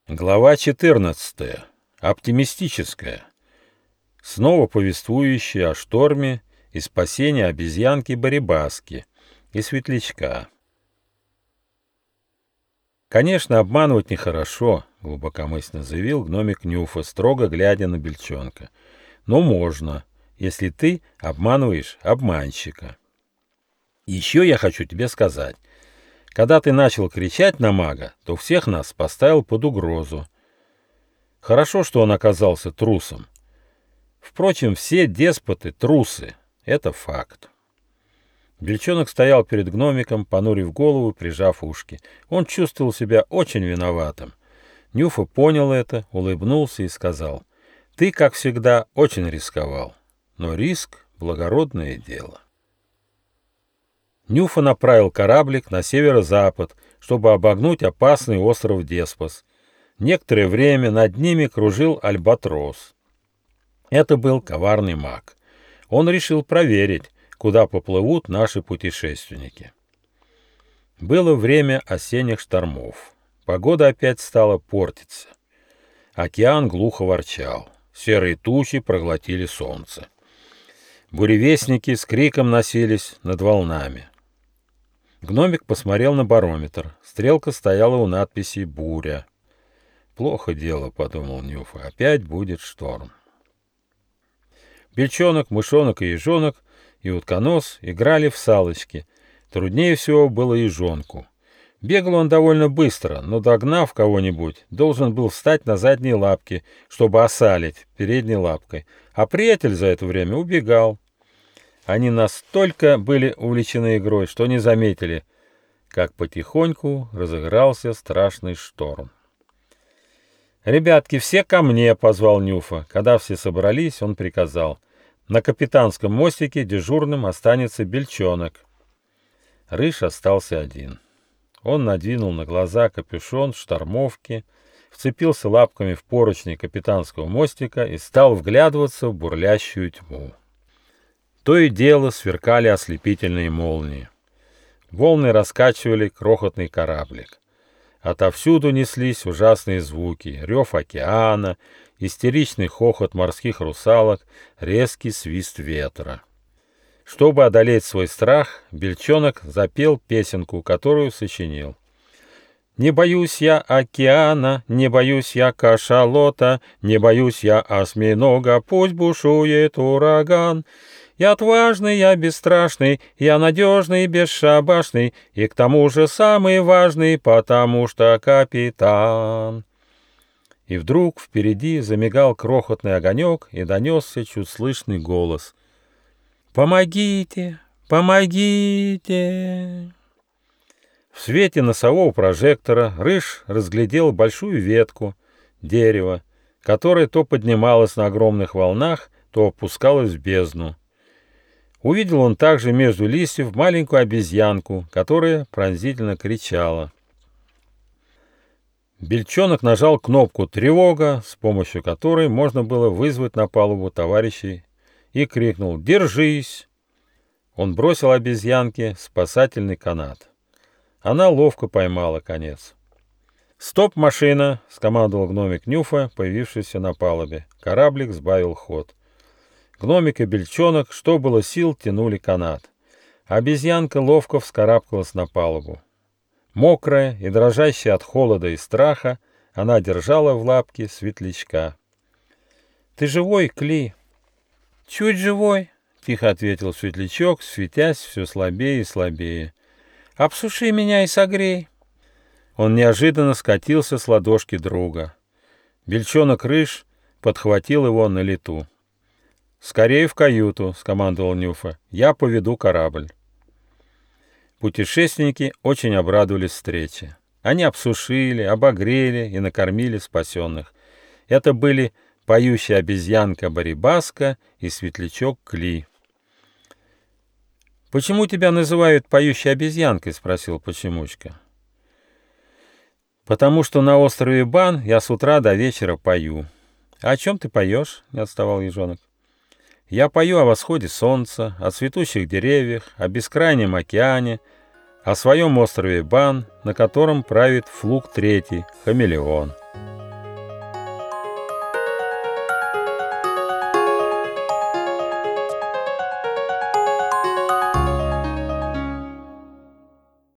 Глава 14. Оптимистическая. Снова повествующая о шторме и спасении обезьянки Барибаски и Светлячка. «Конечно, обманывать нехорошо», — глубокомысленно заявил гномик Нюфа, строго глядя на Бельчонка. «Но можно, если ты обманываешь обманщика. Еще я хочу тебе сказать. Когда ты начал кричать на мага, то всех нас поставил под угрозу. Хорошо, что он оказался трусом. Впрочем, все деспоты трусы. Это факт». Бельчонок стоял перед гномиком, понурив голову, прижав ушки. Он чувствовал себя очень виноватым. Нюфа понял это, улыбнулся и сказал: «Ты, как всегда, очень рисковал. Но риск — благородное дело». Нюфа направил кораблик на северо-запад, чтобы обогнуть опасный остров Деспос. Некоторое время над ними кружил Альбатрос. Это был коварный маг. Он решил проверить, куда поплывут наши путешественники. Было время осенних штормов. Погода опять стала портиться. Океан глухо ворчал. Серые тучи проглотили солнце. Буревестники с криком носились над волнами. Гномик посмотрел на барометр. Стрелка стояла у надписи «Буря». «Плохо дело», — подумал Нюфа, — «опять будет шторм». Бельчонок, мышонок и ежонок и утконос играли в салочки. Труднее всего было ежонку. Бегал он довольно быстро, но, догнав кого-нибудь, должен был встать на задние лапки, чтобы осалить передней лапкой, а приятель за это время убегал. Они настолько были увлечены игрой, что не заметили, как потихоньку разыгрался страшный шторм. «Ребятки, все ко мне!» — позвал Нюфа. Когда все собрались, он приказал: «На капитанском мостике дежурным останется Бельчонок». Рыж остался один. Он надвинул на глаза капюшон штормовки, вцепился лапками в поручни капитанского мостика и стал вглядываться в бурлящую тьму. То и дело сверкали ослепительные молнии. Волны раскачивали крохотный кораблик. Отовсюду неслись ужасные звуки: рев океана, истеричный хохот морских русалок, резкий свист ветра. Чтобы одолеть свой страх, Бельчонок запел песенку, которую сочинил. «Не боюсь я океана, не боюсь я кашалота, не боюсь я осьминога, пусть бушует ураган. Я отважный, я бесстрашный, я надежный, бесшабашный, и к тому же самый важный, потому что капитан». И вдруг впереди замигал крохотный огонек, и донесся чуть слышный голос: «Помогите! Помогите!» В свете носового прожектора Рыж разглядел большую ветку дерева, которая то поднималась на огромных волнах, то опускалась в бездну. Увидел он также между листьев маленькую обезьянку, которая пронзительно кричала. Бельчонок нажал кнопку «Тревога», с помощью которой можно было вызвать на палубу товарищей, и крикнул: «Держись!». Он бросил обезьянке спасательный канат. Она ловко поймала конец. «Стоп, машина!» — скомандовал гномик Нюфа, появившийся на палубе. Кораблик сбавил ход. Гномик и Бельчонок, что было сил, тянули канат. Обезьянка ловко вскарабкалась на палубу. Мокрая и дрожащая от холода и страха, она держала в лапке Светлячка. «Ты живой, Кли?» «Чуть живой», — тихо ответил Светлячок, светясь все слабее и слабее. «Обсуши меня и согрей». Он неожиданно скатился с ладошки друга. Бельчонок-Рыж подхватил его на лету. «Скорее в каюту», — скомандовал Нюфа. «Я поведу корабль». Путешественники очень обрадовались встрече. Они обсушили, обогрели и накормили спасенных. Это были поющая обезьянка Барибаска и Светлячок Кли. «Почему тебя называют поющей обезьянкой?» — спросил Почемучка. «Потому что на острове Бан я с утра до вечера пою». «А о чем ты поешь?» — не отставал ежонок. «Я пою о восходе солнца, о цветущих деревьях, о бескрайнем океане, о своем острове Бан, на котором правит Флук III, хамелеон».